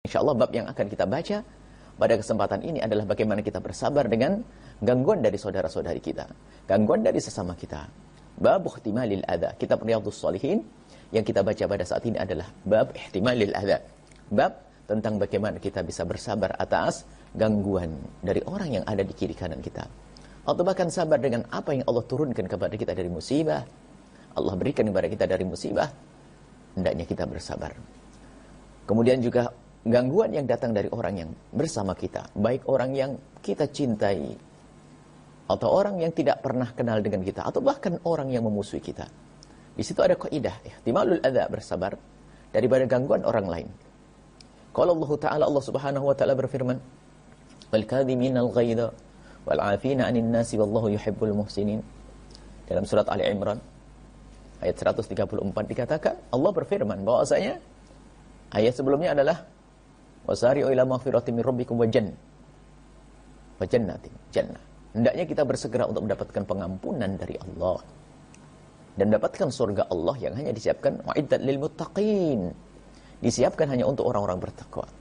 Insyaallah bab yang akan kita baca pada kesempatan ini adalah bagaimana kita bersabar dengan gangguan dari saudara-saudari kita, gangguan dari sesama kita. Bab ihtimalil adza. Kitab Riyadhus Shalihin yang kita baca pada saat ini adalah bab ihtimalil adza. Bab tentang bagaimana kita bisa bersabar atas gangguan dari orang yang ada di kiri kanan kita. Atau bahkan sabar dengan apa yang Allah turunkan kepada kita dari musibah. Allah berikan kepada kita dari musibah, hendaknya kita bersabar. Kemudian juga gangguan yang datang dari orang yang bersama kita, baik orang yang kita cintai atau orang yang tidak pernah kenal dengan kita, atau bahkan orang yang memusuhi kita. Di situ ada kaidah ihtimalul adza, bersabar daripada gangguan orang lain. Qala Allah Ta'ala, Allah Subhanahu wa taala berfirman, "Wal kadhiminal ghaidha wal 'afina 'anil nasi wallahu yuhibbul muhsinin." Dalam surat Ali Imran ayat 134 dikatakan, Allah berfirman bahwasanya ayat sebelumnya adalah wasari'u ila maghfiratin min rabbikum wa jannatin, jannah. Hendaknya kita bersegera untuk mendapatkan pengampunan dari Allah dan mendapatkan surga Allah yang hanya disiapkan wa'iddat lil muttaqin, disiapkan hanya untuk orang-orang bertakwa.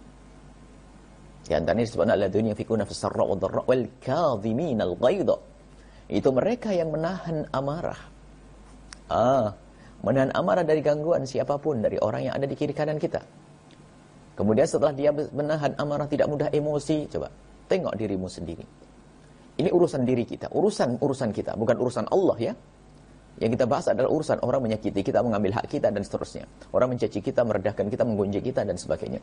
Di antaranya disebutkan alladzina yunfiquna fis sarra wad dharra wal kadhiminal ghaidha. Itu mereka yang menahan amarah. Menahan amarah dari gangguan siapapun, dari orang yang ada di kiri kanan kita. Kemudian setelah dia menahan amarah, tidak mudah emosi, coba tengok dirimu sendiri. Ini urusan diri kita, urusan kita, bukan urusan Allah ya. Yang kita bahas adalah urusan orang menyakiti kita, mengambil hak kita, dan seterusnya. Orang mencaci kita, merendahkan kita, menggonjek kita, dan sebagainya.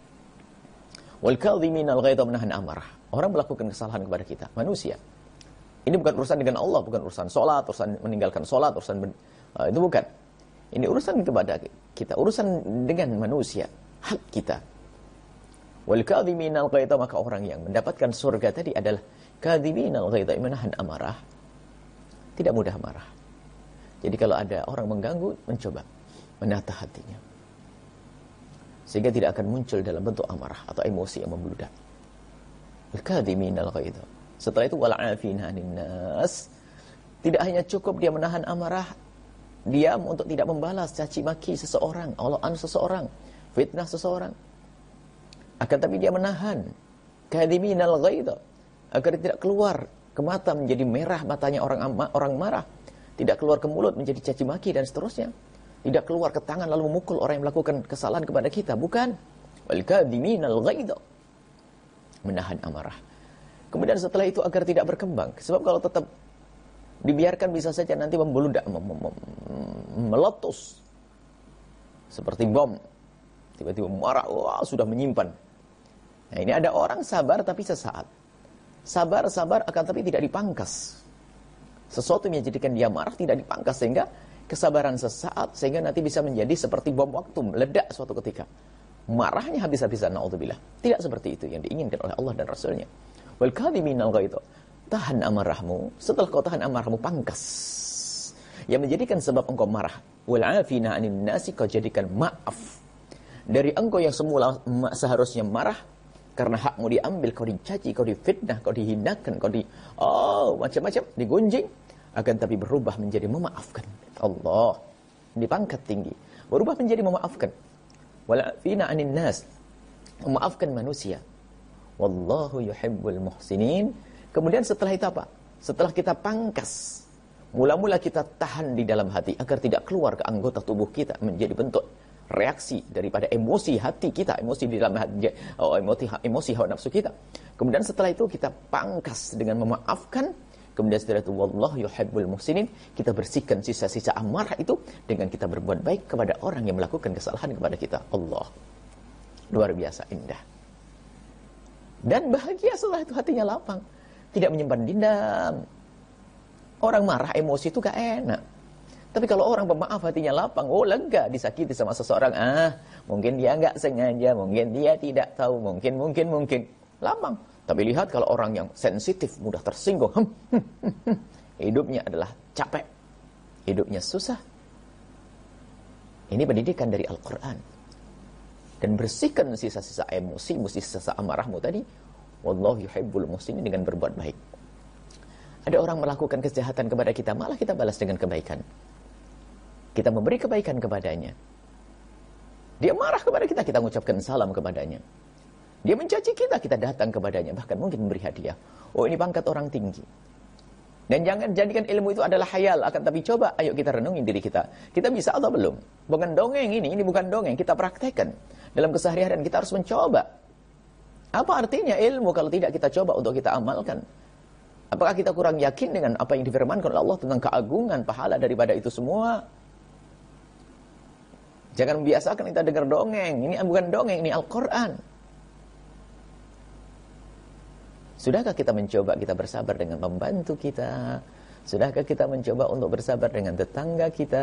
Wal kadhiminal ghaidha, menahan amarah. Orang melakukan kesalahan kepada kita, manusia. Ini bukan urusan dengan Allah, bukan urusan sholat, urusan meninggalkan sholat, urusan itu bukan. Ini urusan kepada kita, urusan dengan manusia, hak kita. Wal kadhiminal ghaidha, maka orang yang mendapatkan surga tadi adalah kadhiminal ghaidha, menahan amarah, tidak mudah marah. Jadi kalau ada orang mengganggu, mencoba menata hatinya sehingga tidak akan muncul dalam bentuk amarah atau emosi yang membludak. Al-kadhiminal ghaidha. Setelah itu wal 'afina 'anil nas. Tidak hanya cukup dia menahan amarah, diam untuk tidak membalas caci maki seseorang, olokan seseorang, fitnah seseorang. Akan tapi dia menahan kadhiminal ghaidha agar tidak keluar ke mata menjadi merah matanya orang marah, tidak keluar ke mulut menjadi caci maki dan seterusnya, tidak keluar ke tangan lalu memukul orang yang melakukan kesalahan kepada kita, bukan. Wal kadhiminal ghaidha, menahan amarah. Kemudian setelah itu agar tidak berkembang, sebab kalau tetap dibiarkan bisa saja nanti membludak, meletus seperti bom, tiba-tiba marah, wah sudah menyimpan. Nah ini ada orang sabar tapi sesaat, sabar akan tapi tidak dipangkas. Sesuatu yang menjadikan dia marah tidak dipangkas, sehingga kesabaran sesaat sehingga nanti bisa menjadi seperti bom waktu, meledak suatu ketika. Marahnya habis-habisan, naudzubillah. Tidak seperti itu yang diinginkan oleh Allah dan Rasulnya. Wal kadhiminal ghaidha, tahan amarahmu. Setelah kau tahan amarahmu, pangkas yang menjadikan sebab engkau marah. Wal 'afina 'anil nasi, kau jadikan maaf dari engkau yang semula seharusnya marah karena hakmu diambil, kau dicaci, kau difitnah, kau dihinakan, kau macam-macam, digunjing, akan tapi berubah menjadi memaafkan. Allah dipangkat tinggi, berubah menjadi memaafkan. Wal 'afina 'anil nas, memaafkan manusia. Wallahu yuhibbul muhsinin. Kemudian setelah itu apa? Setelah kita pangkas, mula-mula kita tahan di dalam hati agar tidak keluar ke anggota tubuh kita menjadi bentuk reaksi daripada emosi hati kita, emosi di dalam hati, emosi hawa nafsu kita. Kemudian setelah itu kita pangkas dengan memaafkan. Kemudian setelah itu wallahu yuhibbul muhsinin, kita bersihkan sisa-sisa amarah itu dengan kita berbuat baik kepada orang yang melakukan kesalahan kepada kita. Allah, luar biasa indah. Dan bahagia setelah itu, hatinya lapang, tidak menyimpan dendam. Orang marah, emosi itu gak enak. Tapi kalau orang pemaaf, hatinya lapang, oh lega, disakiti sama seseorang, mungkin dia gak sengaja, mungkin dia tidak tahu, mungkin lapang. Tapi lihat kalau orang yang sensitif, mudah tersinggung, hidupnya adalah capek, hidupnya susah. Ini pendidikan dari Al-Quran. Dan bersihkan sisa-sisa emosi, sisa-sisa amarahmu tadi. Wallahu yuhibbul muhsinin, dengan berbuat baik. Ada orang melakukan kejahatan kepada kita, malah kita balas dengan kebaikan. Kita memberi kebaikan kepadanya. Dia marah kepada kita, kita mengucapkan salam kepadanya. Dia mencaci kita, kita datang kepadanya, bahkan mungkin memberi hadiah. Oh, ini pangkat orang tinggi. Dan jangan jadikan ilmu itu adalah khayal, akan tapi coba, ayo kita renungin diri kita. Kita bisa atau belum? Bukan dongeng ini bukan dongeng, kita praktekkan. Dalam keseharian kita harus mencoba. Apa artinya ilmu kalau tidak kita coba untuk kita amalkan? Apakah kita kurang yakin dengan apa yang difirmankan oleh Allah tentang keagungan pahala daripada itu semua? Jangan membiasakan kita dengar dongeng. Ini bukan dongeng, ini Al-Quran. Sudahkah kita mencoba kita bersabar dengan pembantu kita? Sudahkah kita mencoba untuk bersabar dengan tetangga kita?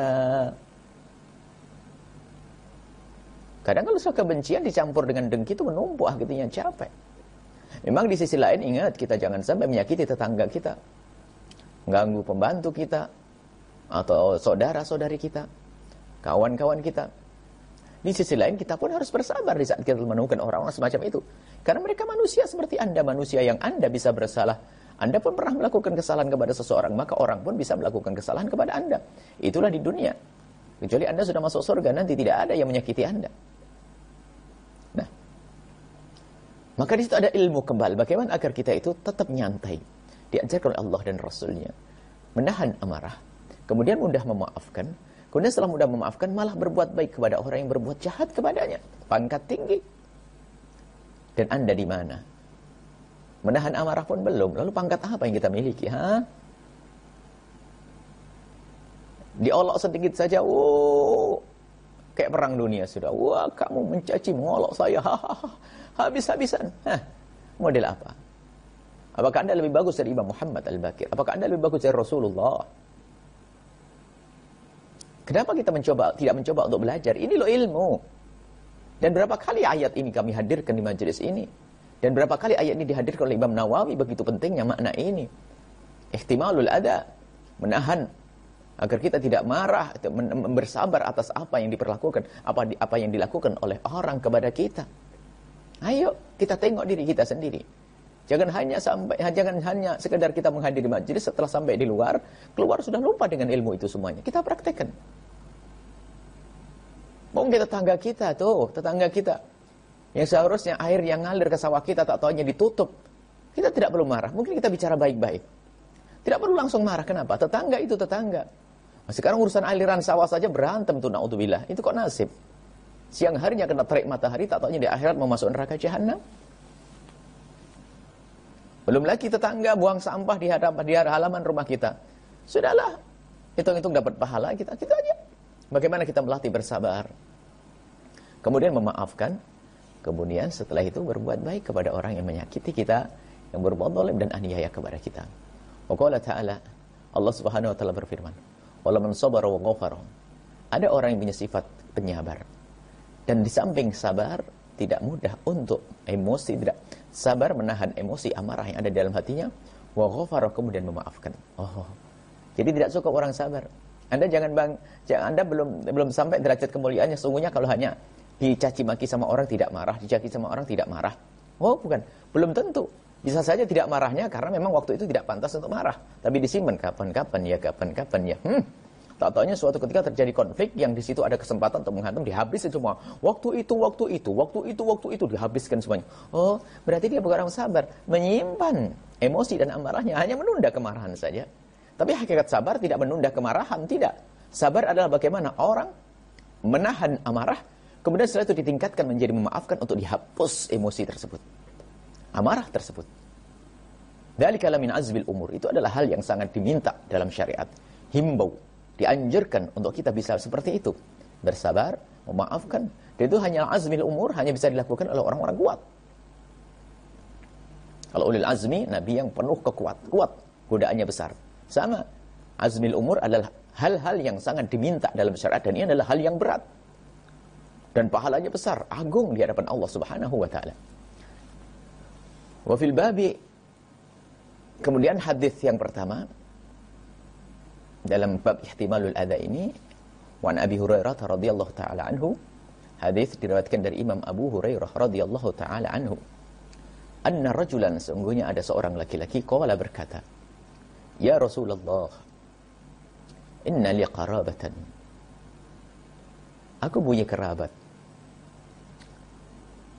Kadang kalau sudah kebencian dicampur dengan dengki itu menumpuk, akhirnya capek. Memang di sisi lain ingat, kita jangan sampai menyakiti tetangga kita, ganggu pembantu kita, atau saudara-saudari kita, kawan-kawan kita. Di sisi lain kita pun harus bersabar di saat kita menemukan orang-orang semacam itu. Karena mereka manusia seperti Anda, manusia yang Anda bisa bersalah. Anda pun pernah melakukan kesalahan kepada seseorang, maka orang pun bisa melakukan kesalahan kepada Anda. Itulah di dunia. Kecuali Anda sudah masuk surga, nanti tidak ada yang menyakiti Anda. Nah, maka di situ ada ilmu kembali. Bagaimana agar kita itu tetap nyantai. Diajarkan oleh Allah dan Rasulnya. Menahan amarah. Kemudian mudah memaafkan. Kemudian setelah mudah memaafkan, malah berbuat baik kepada orang yang berbuat jahat kepadanya. Pangkat tinggi. Dan Anda di mana? Menahan amarah pun belum. Lalu pangkat apa yang kita miliki? Diolok sedikit saja, kayak perang dunia sudah. Wah, kamu mencaci, mengolok saya. Habis-habisan. Model apa? Apakah Anda lebih bagus dari Imam Muhammad Al-Baqir? Apakah Anda lebih bagus dari Rasulullah? Kenapa kita tidak mencoba untuk belajar? Ini loh ilmu. Dan berapa kali ayat ini kami hadirkan di majelis ini? Dan berapa kali ayat ini dihadirkan oleh Imam Nawawi? Begitu pentingnya makna ini. Ihtimalul adha. Menahan. Agar kita tidak marah. Bersabar atas apa yang diperlakukan. Apa yang dilakukan oleh orang kepada kita. Ayo kita tengok diri kita sendiri. Jangan hanya sekedar kita menghadiri majelis, setelah sampai di luar, keluar sudah lupa dengan ilmu itu semuanya. Kita praktekkan. Mungkin tetangga kita yang seharusnya air yang ngalir ke sawah kita tak taunya ditutup. Kita tidak perlu marah. Mungkin kita bicara baik-baik. Tidak perlu langsung marah. Kenapa? Tetangga itu tetangga. Sekarang urusan aliran sawah saja berantem tuh, na'udzubillah. Itu kok nasib. Siang harinya kena terik matahari, tak taunya di akhirat mau masuk neraka jahanam. Belum lagi tetangga buang sampah di halaman rumah kita. Sudahlah, hitung-hitung dapat pahala kita aja. Bagaimana kita melatih bersabar. Kemudian memaafkan. Kemudian setelah itu berbuat baik kepada orang yang menyakiti kita, yang berbuat zalim dan aniaya kepada kita. Wa qala ta'ala, Allah Subhanahu wa taala berfirman, "Wala man sabara wa ghafara." Ada orang yang punya sifat penyabar. Dan di samping sabar, tidak mudah untuk emosi, tidak sabar menahan emosi amarah yang ada di dalam hatinya, wa ghafara, kemudian memaafkan. Jadi tidak cukup orang sabar. Anda Anda belum sampai derajat kemuliaannya sesungguhnya kalau hanya dicaci maki sama orang tidak marah, dicaci sama orang tidak marah. Bukan, belum tentu. Bisa saja tidak marahnya karena memang waktu itu tidak pantas untuk marah, tapi disimpan kapan-kapan ya. Tak taunya suatu ketika terjadi konflik yang di situ ada kesempatan untuk menghantam, dihabisin semua. Waktu itu dihabiskan semuanya. Berarti dia bukan orang sabar, menyimpan emosi dan amarahnya, hanya menunda kemarahan saja. Tapi hakikat sabar tidak menunda kemarahan, tidak. Sabar adalah bagaimana orang menahan amarah, kemudian setelah itu ditingkatkan menjadi memaafkan untuk dihapus emosi tersebut, amarah tersebut. Dzalika min azbil umur. Itu adalah hal yang sangat diminta dalam syariat. Himbau, dianjurkan untuk kita bisa seperti itu. Bersabar, memaafkan. Dan itu hanya azmil umur, hanya bisa dilakukan oleh orang-orang kuat. Kalau ulil azmi, Nabi yang penuh kuat, godaannya besar. Sama, azmil umur adalah hal-hal yang sangat diminta dalam syariat, dan ini adalah hal yang berat. Dan pahalanya besar, agung di hadapan Allah Subhanahu wa ta'ala. Wa fil babi, kemudian hadis yang pertama dalam bab ihtimalul adha ini, wa an Abi Hurairah radhiyallahu taala anhu, hadis diriwayatkan dari Imam Abu Hurairah radhiyallahu taala anhu, anna rajulan, sungguhnya ada seorang laki-laki, qala berkata, ya Rasulullah, inna li qarabatan, aku punya kerabat,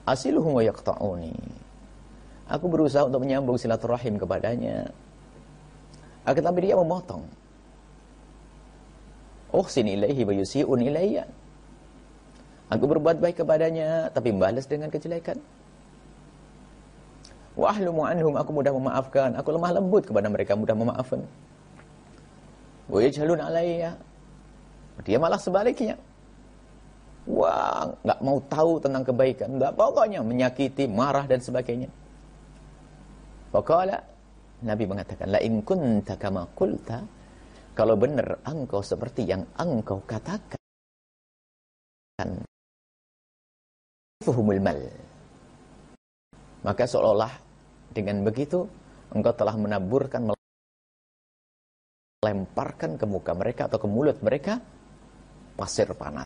asiluhum wa yaqta'uni. Aku berusaha untuk menyambung silaturahim kepadanya, akan tapi dia memotong. Uhsin ilaihi wa yusi'un ilayya. Aku berbuat baik kepadanya tapi membalas dengan kejelekan. Wa ahlumu anhum, aku mudah memaafkan, aku lemah lembut kepada mereka, mudah memaafkan. Wa yajhalun alayya, dia malah sebaliknya. Wah, nggak mau tahu tentang kebaikan, nggak, pokoknya menyakiti, marah dan sebagainya. Faqala, Nabi mengatakan, la in kunta kama qulta, kalau benar engkau seperti yang engkau katakan, fuhumul mal, maka seolah-olah dengan begitu engkau telah menaburkan, melemparkan ke muka mereka atau ke mulut mereka pasir panas.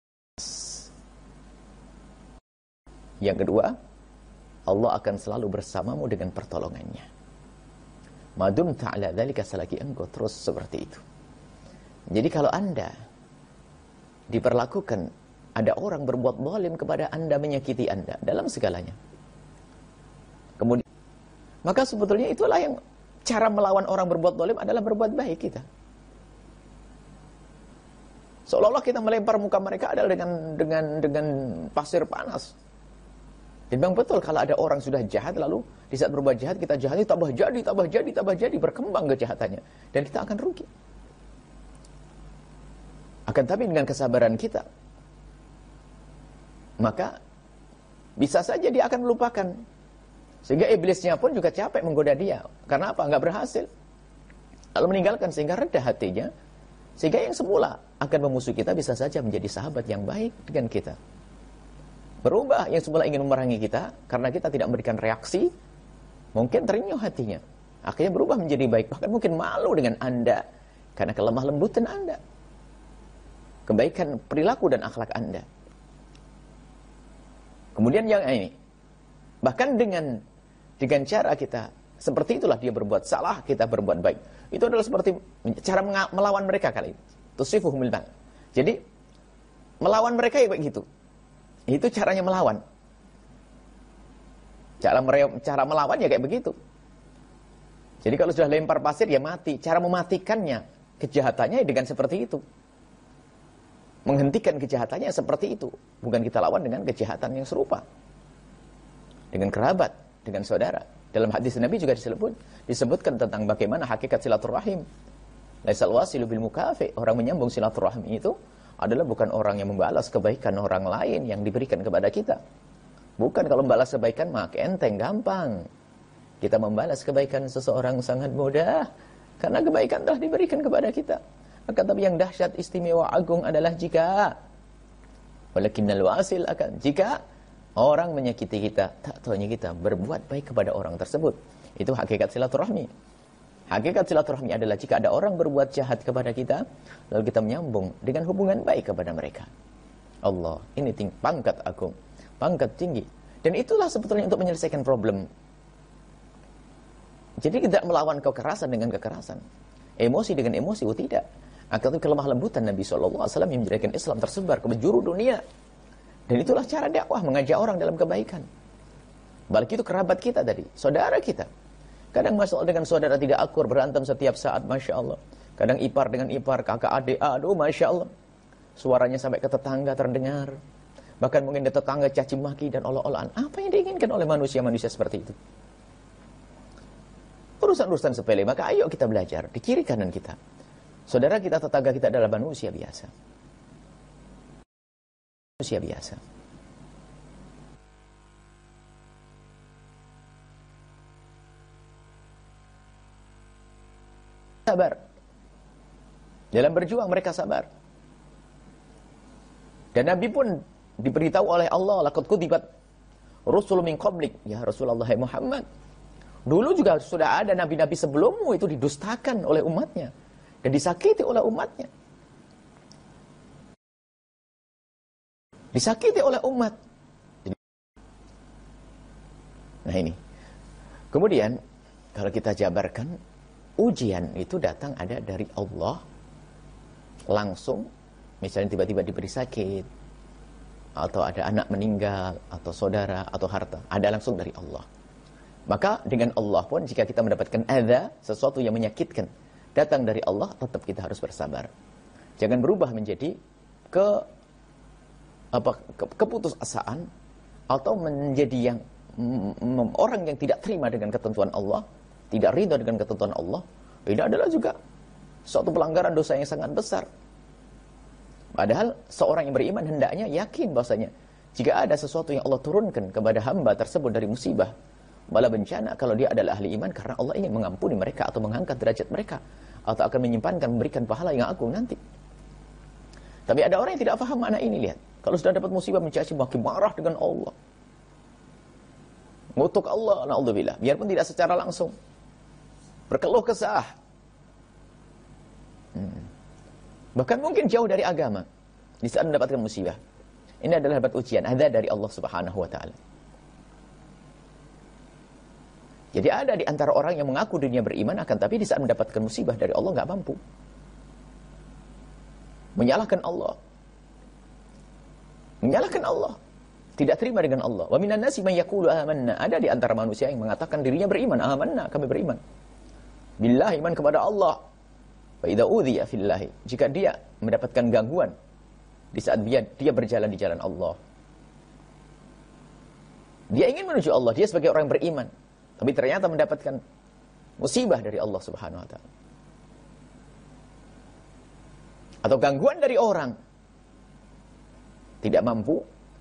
Yang kedua, Allah akan selalu bersamamu dengan pertolongannya. Madum ta'ala dzalika, selagi engkau terus seperti itu. Jadi kalau Anda diperlakukan, ada orang berbuat zalim kepada Anda, menyakiti Anda dalam segalanya, kemudian maka sebetulnya itulah yang cara melawan orang berbuat zalim adalah berbuat baik kita. Seolah-olah kita melempar muka mereka adalah dengan pasir panas. Dan memang betul kalau ada orang sudah jahat, lalu di saat berbuat jahat kita jahati, tambah jadi, berkembang kejahatannya, dan kita akan rugi. Akan tapi dengan kesabaran kita, maka bisa saja dia akan melupakan. Sehingga iblisnya pun juga capek menggoda dia. Karena apa? Nggak berhasil. Lalu meninggalkan, sehingga reda hatinya. Sehingga yang semula akan memusuhi kita bisa saja menjadi sahabat yang baik dengan kita. Berubah, yang semula ingin memerangi kita, karena kita tidak memberikan reaksi, mungkin terenyuh hatinya. Akhirnya berubah menjadi baik. Bahkan mungkin malu dengan Anda, karena kelemah lembutan Anda, kebaikan perilaku dan akhlak Anda. Kemudian yang ini, bahkan dengan cara kita, seperti itulah dia berbuat salah, kita berbuat baik. Itu adalah seperti cara melawan mereka kali ini. Tusifuhumul mal. Jadi, melawan mereka ya begitu. Itu caranya melawan. Cara melawan ya kayak begitu. Jadi kalau sudah lempar pasir ya mati. Cara mematikannya, kejahatannya dengan seperti itu. Menghentikan kejahatannya seperti itu. Bukan kita lawan dengan kejahatan yang serupa. Dengan kerabat, dengan saudara. Dalam hadis Nabi juga disebutkan tentang bagaimana hakikat silaturahim. Laisal wasilu bil mukafi. Orang menyambung silaturahim itu adalah bukan orang yang membalas kebaikan orang lain yang diberikan kepada kita. Bukan, kalau membalas kebaikan maka enteng, gampang. Kita membalas kebaikan seseorang sangat mudah, karena kebaikan telah diberikan kepada kita. Akan tapi yang dahsyat, istimewa, agung adalah jika walakinnal wasil, akan jika orang menyakiti kita, tak taunya kita berbuat baik kepada orang tersebut. Itu hakikat silaturahmi. Hakikat silaturahmi adalah jika ada orang berbuat jahat kepada kita, lalu kita menyambung dengan hubungan baik kepada mereka. Allah, ini pangkat agung, pangkat tinggi. Dan itulah sebetulnya untuk menyelesaikan problem. Jadi tidak melawan kekerasan dengan kekerasan, emosi dengan emosi, tidak. Akan kelemah lembutan Nabi SAW yang menjadikan Islam tersebar ke penjuru dunia. Dan itulah cara dakwah, mengajak orang dalam kebaikan. Balik itu kerabat kita tadi, saudara kita. Kadang masalah dengan saudara tidak akur, berantem setiap saat, Masya Allah. Kadang ipar dengan ipar, kakak adik, aduh Masya Allah. Suaranya sampai ke tetangga terdengar. Bahkan mungkin ke tetangga caci maki dan olok-olokan. Apa yang diinginkan oleh manusia-manusia seperti itu? Urusan-urusan sepele, maka ayo kita belajar di kiri kanan kita. Saudara kita, tetangga kita adalah manusia biasa. Manusia biasa. Sabar. Dalam berjuang mereka sabar. Dan Nabi pun diberitahu oleh Allah, laqad kutibat rusul min qablik, ya Rasulullah Muhammad. Dulu juga sudah ada nabi-nabi sebelummu itu didustakan oleh umatnya dan disakiti oleh umatnya. Disakiti oleh umat. Nah ini. Kemudian kalau kita jabarkan, ujian itu datang ada dari Allah langsung. Misalnya tiba-tiba diberi sakit, atau ada anak meninggal, atau saudara, atau harta, ada langsung dari Allah. Maka dengan Allah pun jika kita mendapatkan adza, sesuatu yang menyakitkan datang dari Allah, tetap kita harus bersabar. Jangan berubah menjadi keputusasaan atau menjadi yang orang yang tidak terima dengan ketentuan Allah, tidak ridha dengan ketentuan Allah. Ini adalah juga suatu pelanggaran dosa yang sangat besar. Padahal seorang yang beriman hendaknya yakin bahwasanya jika ada sesuatu yang Allah turunkan kepada hamba tersebut dari musibah, bala bencana, kalau dia adalah ahli iman, karena Allah ingin mengampuni mereka atau mengangkat derajat mereka, atau akan menyimpankan, memberikan pahala yang agung nanti. Tapi ada orang yang tidak paham makna ini. Lihat, kalau sudah dapat musibah mencaci maki, marah dengan Allah, ngutuk Allah, na'udzubillah, biarpun tidak secara langsung, berkeluh kesah, bahkan mungkin jauh dari agama di saat mendapatkan musibah. Ini adalah dapat ujian, ada dari Allah Subhanahu wa ta'ala. Jadi ada di antara orang yang mengaku dirinya beriman, akan tapi di saat mendapatkan musibah dari Allah nggak mampu. Menyalahkan Allah. Menyalahkan Allah. Tidak terima dengan Allah. Wa minan nasi man yaqulu amanna. Ada di antara manusia yang mengatakan dirinya beriman. Amanna, kami beriman. Billahi, iman kepada Allah. Fa idza udhiya fillahi. Jika dia mendapatkan gangguan di saat dia berjalan di jalan Allah. Dia ingin menuju Allah, dia sebagai orang yang beriman. Tapi ternyata mendapatkan musibah dari Allah Subhanahu wa ta'ala. Atau gangguan dari orang. Tidak mampu.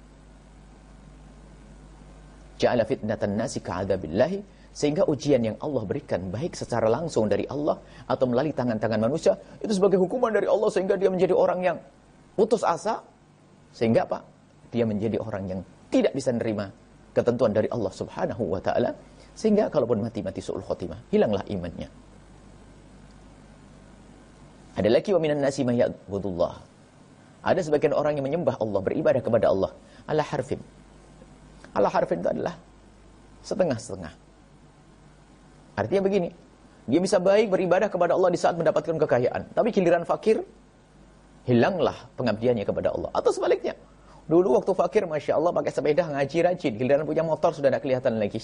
Ja'ala fitnatan nasi ka'adzabillahi. Sehingga ujian yang Allah berikan, baik secara langsung dari Allah atau melalui tangan-tangan manusia, itu sebagai hukuman dari Allah, sehingga dia menjadi orang yang putus asa. Sehingga apa? Dia menjadi orang yang tidak bisa menerima ketentuan dari Allah Subhanahu wa ta'ala. Sehingga kalaupun mati su'ul khotimah, hilanglah imannya. Ada lagi wa minan nasi may ya'budullah. Ada sebagian orang yang menyembah Allah, beribadah kepada Allah ala harfin. Ala harfin itu adalah setengah-setengah. Artinya begini, dia bisa baik beribadah kepada Allah di saat mendapatkan kekayaan, tapi giliran fakir, hilanglah pengabdiannya kepada Allah. Atau sebaliknya, dulu waktu fakir, Masya Allah, pakai sepeda ngaji rajin, giliran punya motor sudah tidak kelihatan lagi.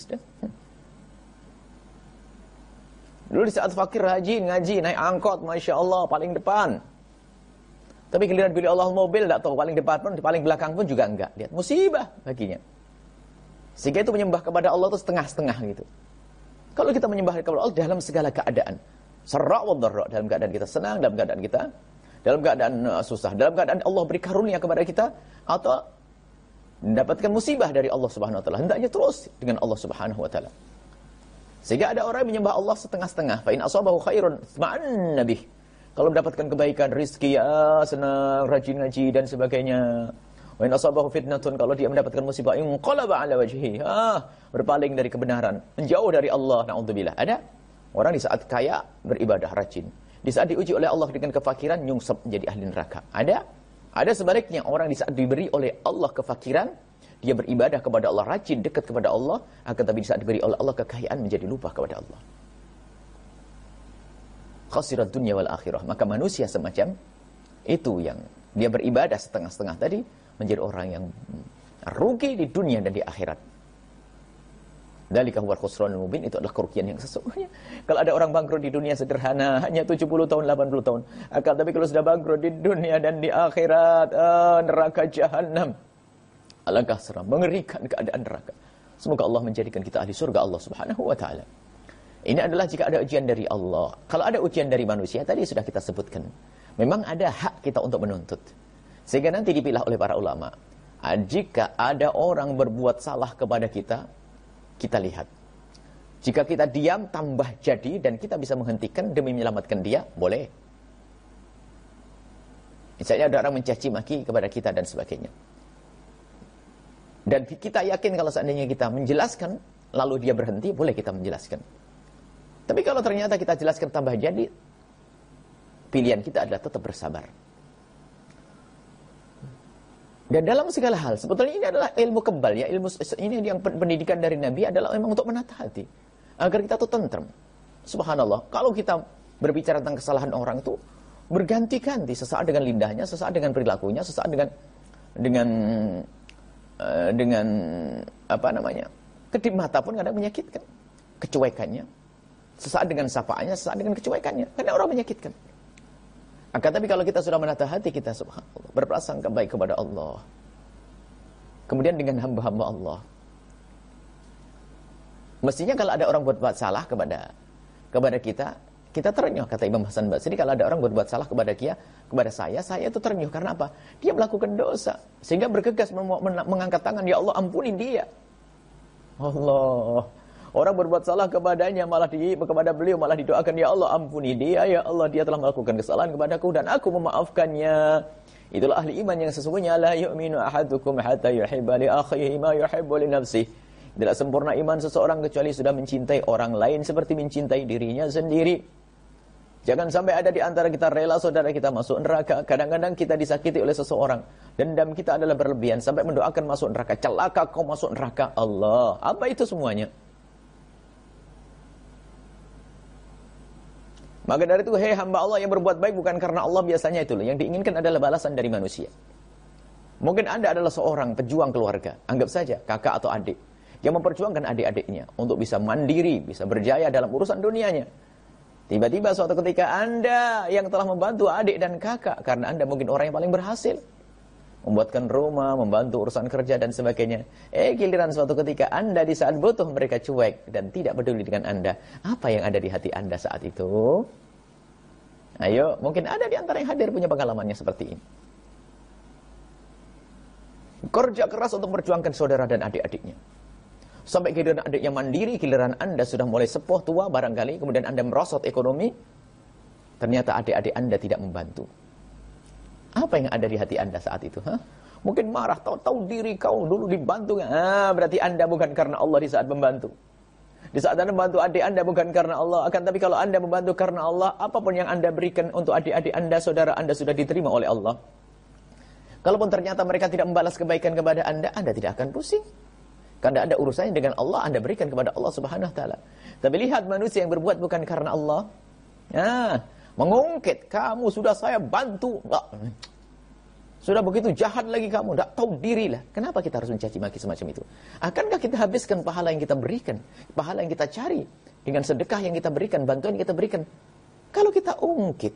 Dulu di saat fakir rajin ngaji, naik angkot, Masya Allah, paling depan. Tapi giliran pilih Allah mobil, tidak tahu paling depan pun, paling belakang pun juga enggak. Lihat, musibah baginya. Sehingga itu menyembah kepada Allah itu setengah-setengah gitu. Kalau kita menyembah kepada Allah dalam segala keadaan, serra wa dharra, dalam keadaan kita senang, dalam keadaan kita dalam keadaan susah, dalam keadaan Allah beri karunia kepada kita, atau mendapatkan musibah dari Allah Subhanahu wa ta'ala, hendaknya terus dengan Allah Subhanahu wa ta'ala. Sehingga ada orang yang menyembah Allah setengah-setengah. Fa in asabahu khairun ma'an nabih. Kalau mendapatkan kebaikan, rizki, ya senang, rajin ngaji dan sebagainya. Wa in asabahu fitnatun, kalau dia mendapatkan musibah, inqalaba ala wajhihi, berpaling dari kebenaran, menjauh dari Allah, na'udzubillah. Ada orang di saat kaya beribadah rajin, di saat diuji oleh Allah dengan kefakiran nyungsep menjadi ahli neraka. Ada sebaliknya, orang di saat diberi oleh Allah kefakiran, dia beribadah kepada Allah, rajin, dekat kepada Allah, akan tapi di saat diberi oleh Allah kekayaan menjadi lupa kepada Allah. Khasirat dunya wal akhirah. Maka manusia semacam itu yang dia beribadah setengah-setengah tadi, menjadi orang yang rugi di dunia dan di akhirat. Dzalika huwal khusranul mubin, itu adalah kerugian yang sesungguhnya. Kalau ada orang bangkrut di dunia sederhana, hanya 70 tahun, 80 tahun. Akan tapi kalau sudah bangkrut di dunia dan di akhirat, neraka jahanam. Alangkah seram, mengerikan keadaan neraka. Semoga Allah menjadikan kita ahli surga Allah Subhanahu wa ta'ala. Ini adalah jika ada ujian dari Allah. Kalau ada ujian dari manusia, tadi sudah kita sebutkan, memang ada hak kita untuk menuntut. Sehingga nanti dipilah oleh para ulama. Jika ada orang berbuat salah kepada kita, kita lihat. Jika kita diam, tambah jadi, dan kita bisa menghentikan demi menyelamatkan dia, boleh. Misalnya ada orang mencaci maki kepada kita dan sebagainya. Dan kita yakin kalau seandainya kita menjelaskan, lalu dia berhenti, boleh kita menjelaskan. Tapi kalau ternyata kita jelaskan tambah jadi, pilihan kita adalah tetap bersabar. Dan dalam segala hal, sebetulnya ini adalah ilmu kebal, ya, ilmu ini yang pendidikan dari Nabi adalah memang untuk menata hati, agar kita tuh tentrem. Subhanallah, kalau kita berbicara tentang kesalahan orang itu berganti-ganti, sesaat dengan lindahnya, sesaat dengan perilakunya, sesaat dengan dengan kedip mata pun kadang menyakitkan. Kecuekannya, sesaat dengan sapaannya, sesaat dengan kecuekannya, karena orang menyakitkan. Akan tapi kalau kita sudah menata hati kita, subhanallah, berprasangka baik kepada Allah, kemudian dengan hamba-hamba Allah, mestinya kalau ada orang buat salah kepada kita terenyuh, kata Imam Hasan Basri. Kalau ada orang buat salah kepada saya itu terenyuh. Karena apa? Dia melakukan dosa, sehingga bergegas mengangkat tangan, ya Allah ampuni dia. Allah, orang berbuat salah kepadanya, kepada beliau malah didoakan, ya Allah ampuni dia, ya Allah dia telah melakukan kesalahan kepadaku dan aku memaafkannya. Itulah ahli iman yang sesungguhnya, la yu'minu ahadukum hatta yuhibba li akhihi ma yuhibbu li nafsihi. Tidak sempurna iman seseorang kecuali sudah mencintai orang lain seperti mencintai dirinya sendiri. Jangan sampai ada di antara kita rela saudara kita masuk neraka. Kadang-kadang kita disakiti oleh seseorang, dendam kita adalah berlebihan sampai mendoakan masuk neraka. Celaka kau masuk neraka, Allah. Apa itu semuanya? Maka dari itu, hei hamba Allah yang berbuat baik bukan karena Allah, biasanya itu yang diinginkan adalah balasan dari manusia. Mungkin Anda adalah seorang pejuang keluarga, anggap saja kakak atau adik, yang memperjuangkan adik-adiknya untuk bisa mandiri, bisa berjaya dalam urusan dunianya. Tiba-tiba suatu ketika Anda yang telah membantu adik dan kakak, karena Anda mungkin orang yang paling berhasil, membuatkan rumah, membantu urusan kerja dan sebagainya. Giliran suatu ketika Anda di saat butuh mereka cuek dan tidak peduli dengan Anda. Apa yang ada di hati Anda saat itu? Ayo, mungkin ada di antara yang hadir punya pengalamannya seperti ini. Kerja keras untuk memperjuangkan saudara dan adik-adiknya. Sampai giliran adiknya mandiri, giliran Anda sudah mulai sepuh tua barangkali, kemudian Anda merosot ekonomi, ternyata adik-adik Anda tidak membantu. Apa yang ada di hati Anda saat itu? Mungkin marah, tahu diri kau dulu dibantu. Berarti Anda bukan karena Allah di saat membantu. Di saat Anda membantu adik Anda bukan karena Allah. Akan tapi kalau Anda membantu karena Allah, apapun yang Anda berikan untuk adik-adik Anda, saudara Anda sudah diterima oleh Allah. Kalaupun ternyata mereka tidak membalas kebaikan kepada Anda tidak akan pusing. Karena ada urusannya dengan Allah, Anda berikan kepada Allah Subhanahu wa taala. Tapi lihat manusia yang berbuat bukan karena Allah. Mengungkit, kamu sudah saya bantu. Sudah begitu jahat lagi kamu, tidak tahu diri lah. Kenapa kita harus mencaci maki semacam itu? Akankah kita habiskan pahala yang kita berikan, pahala yang kita cari, dengan sedekah yang kita berikan, bantuan yang kita berikan? Kalau kita ungkit,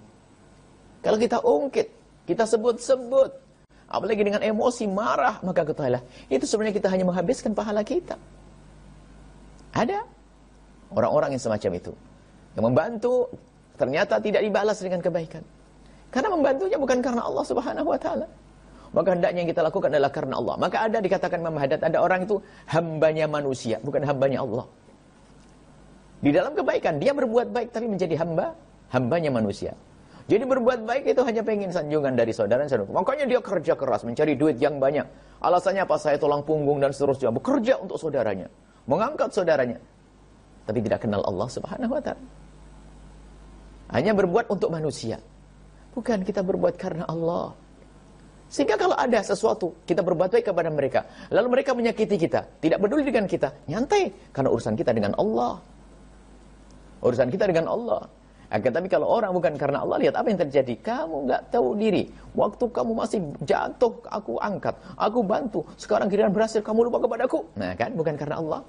kita sebut-sebut, apalagi dengan emosi, marah, maka ketahuilah, itu sebenarnya kita hanya menghabiskan pahala kita. Ada orang-orang yang semacam itu, yang membantu, ternyata tidak dibalas dengan kebaikan. Karena membantunya bukan karena Allah Subhanahu wa taala. Maka hendaknya yang kita lakukan adalah karena Allah. Maka ada dikatakan Imam Haddad, ada orang itu hambanya manusia, bukan hambanya Allah. Di dalam kebaikan, dia berbuat baik tapi menjadi hambanya manusia. Jadi berbuat baik itu hanya pengen sanjungan dari saudara-saudara. Makanya dia kerja keras, mencari duit yang banyak. Alasannya apa? Saya tulang punggung dan seterusnya. Bekerja untuk saudaranya, mengangkat saudaranya. Tapi tidak kenal Allah Subhanahu wa taala. Hanya berbuat untuk manusia. Bukan kita berbuat karena Allah. Sehingga kalau ada sesuatu, kita berbuat baik kepada mereka, lalu mereka menyakiti kita, tidak peduli dengan kita, nyantai. Karena urusan kita dengan Allah. Urusan kita dengan Allah. Tapi kalau orang bukan karena Allah, lihat apa yang terjadi. Kamu nggak tahu diri. Waktu kamu masih jatuh, aku angkat, aku bantu. Sekarang giliran berhasil, kamu lupa kepadaku. Nah kan, bukan karena Allah.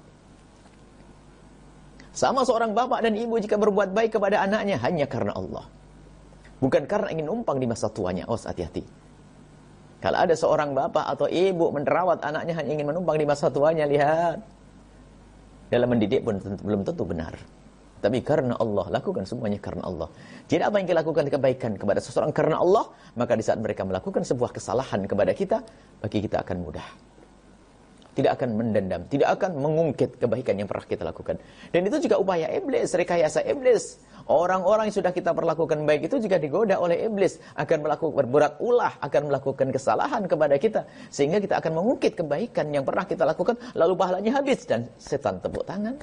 Sama seorang bapak dan ibu jika berbuat baik kepada anaknya hanya karena Allah. Bukan karena ingin numpang di masa tuanya. Hati-hati. Kalau ada seorang bapak atau ibu menerawat anaknya hanya ingin menumpang di masa tuanya, lihat. Dalam mendidik pun belum tentu benar. Tapi karena Allah, lakukan semuanya karena Allah. Jadi apa yang kita lakukan kebaikan kepada seseorang karena Allah, maka di saat mereka melakukan sebuah kesalahan kepada kita, bagi kita akan mudah. Tidak akan mendendam, tidak akan mengungkit kebaikan yang pernah kita lakukan. Dan itu juga upaya iblis, rekayasa iblis. Orang-orang yang sudah kita perlakukan baik itu juga digoda oleh iblis, akan melakukan berbuat ulah, akan melakukan kesalahan kepada kita, sehingga kita akan mengungkit kebaikan yang pernah kita lakukan, lalu pahalanya habis dan setan tepuk tangan.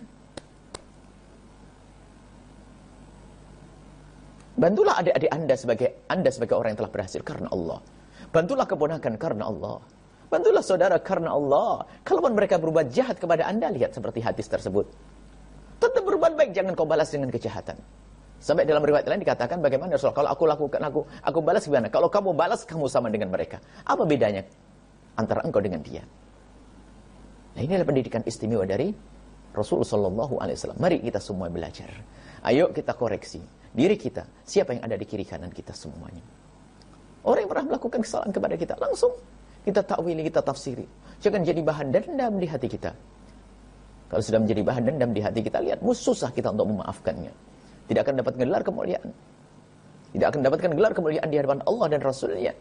Bantulah adik-adik Anda sebagai orang yang telah berhasil karena Allah. Bantulah keponakan karena Allah. Bantulah saudara karena Allah. Kalaupun mereka berbuat jahat kepada Anda, lihat seperti hadis tersebut. Tetap berbuat baik, jangan kau balas dengan kejahatan. Sampai dalam riwayat lain dikatakan bagaimana Rasul, kalau aku lakukan, aku balas gimana? Kalau kamu balas, kamu sama dengan mereka. Apa bedanya antara engkau dengan dia? Nah, ini adalah pendidikan istimewa dari Rasulullah Shallallahu Alaihi Wasallam. Mari kita semua belajar. Ayo kita koreksi diri kita. Siapa yang ada di kiri kanan kita semuanya. Orang yang pernah melakukan kesalahan kepada kita, langsung kita takwili, kita tafsiri. Jangan jadi bahan dendam di hati kita. Kalau sudah menjadi bahan dendam di hati kita, lihat, susah kita untuk memaafkannya. Tidak akan dapat gelar kemuliaan. Tidak akan dapatkan gelar kemuliaan di hadapan Allah dan Rasulnya.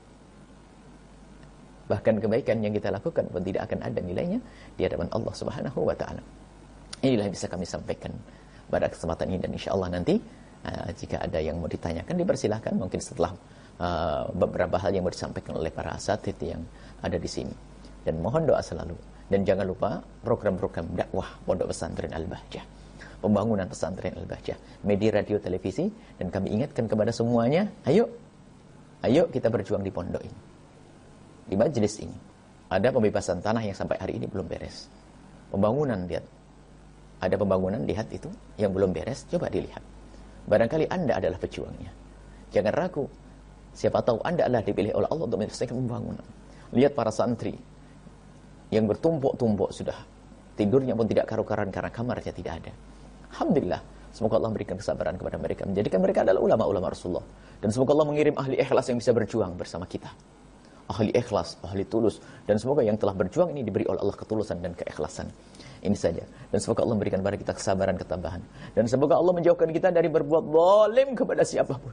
Bahkan kebaikan yang kita lakukan pun tidak akan ada nilainya di hadapan Allah Subhanahu wa Ta'ala. Inilah yang bisa kami sampaikan pada kesempatan ini, dan insya Allah nanti jika ada yang mau ditanyakan dipersilahkan, mungkin setelah beberapa hal yang mau disampaikan oleh para asatidz yang ada di sini. Dan mohon doa selalu, dan jangan lupa program-program dakwah Pondok Pesantren Al-Bahjah, pembangunan Pesantren Al-Bahjah, media, radio, televisi, dan kami ingatkan kepada semuanya, ayo kita berjuang di pondok ini. Di majelis ini ada pembebasan tanah yang sampai hari ini belum beres. Pembangunan, lihat, ada pembangunan, lihat itu yang belum beres, coba dilihat. Barangkali Anda adalah pejuangnya. Jangan ragu, siapa tahu Anda adalah dipilih oleh Allah untuk menyelesaikan pembangunan. Lihat para santri yang bertumpuk-tumpuk, sudah tidurnya pun tidak karu-karuan karena kamarnya tidak ada. Alhamdulillah, semoga Allah memberikan kesabaran kepada mereka, menjadikan mereka adalah ulama-ulama Rasulullah. Dan semoga Allah mengirim ahli ikhlas yang bisa berjuang bersama kita. Ahli ikhlas, ahli tulus, dan semoga yang telah berjuang ini diberi oleh Allah ketulusan dan keikhlasan. Ini saja. Dan semoga Allah memberikan kepada kita kesabaran, ketabahan. Dan semoga Allah menjauhkan kita dari berbuat zalim kepada siapapun.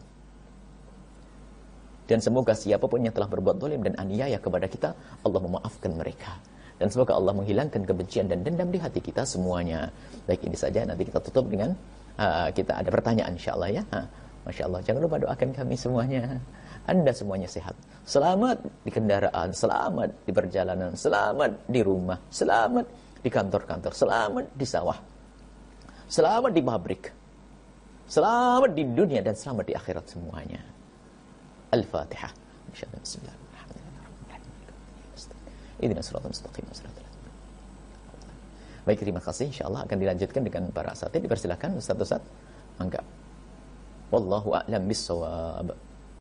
Dan semoga siapapun yang telah berbuat zalim dan aniaya kepada kita, Allah memaafkan mereka. Dan semoga Allah menghilangkan kebencian dan dendam di hati kita semuanya. Baik, ini saja. Nanti kita tutup dengan kita ada pertanyaan, insyaAllah ya. Masya Allah. Jangan lupa doakan kami semuanya. Anda semuanya sehat, selamat di kendaraan, selamat di perjalanan, selamat di rumah, selamat di kantor-kantor, selamat di sawah, selamat di pabrik, selamat di dunia, dan selamat di akhirat semuanya. Al-Fatihah. Baik, terima kasih. InsyaAllah akan dilanjutkan dengan para asatidz. Dipersilakan Ustaz-Ustaz. Mangga. Wallahu a'lam bissawab.